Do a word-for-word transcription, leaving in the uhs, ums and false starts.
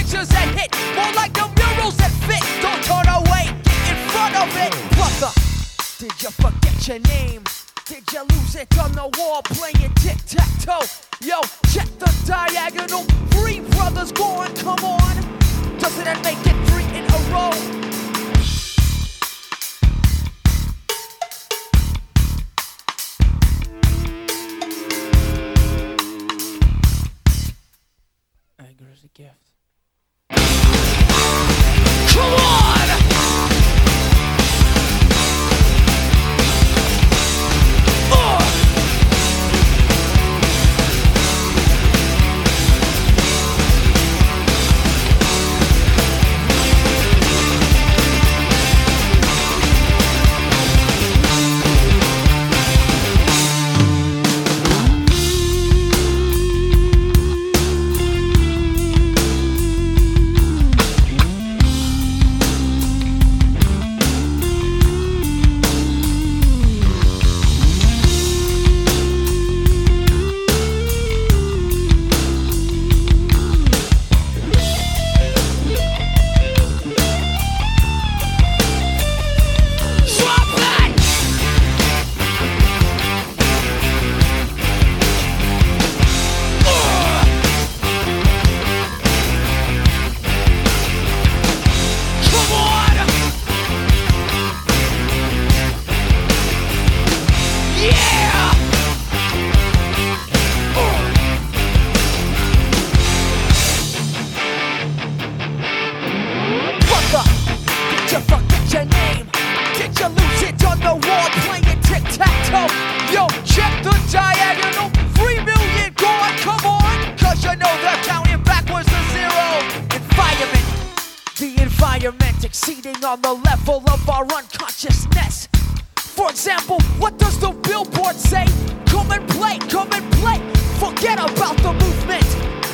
pictures that hit, more like the murals that fit. Don't turn away, get in front of it. Brother, did you forget your name? Did you lose it on the wall playing tic-tac-toe? Yo, check the diagonal. Three brothers going, come on. Doesn't that make it three in a row? Anger is a gift. Come on! Yo, check the diagonal. Three million gone, come on. Cause you know they're counting backwards to zero. Environment, the environment exceeding on the level of our unconsciousness. For example, what does the billboard say? Come and play, come and play. Forget about the movement.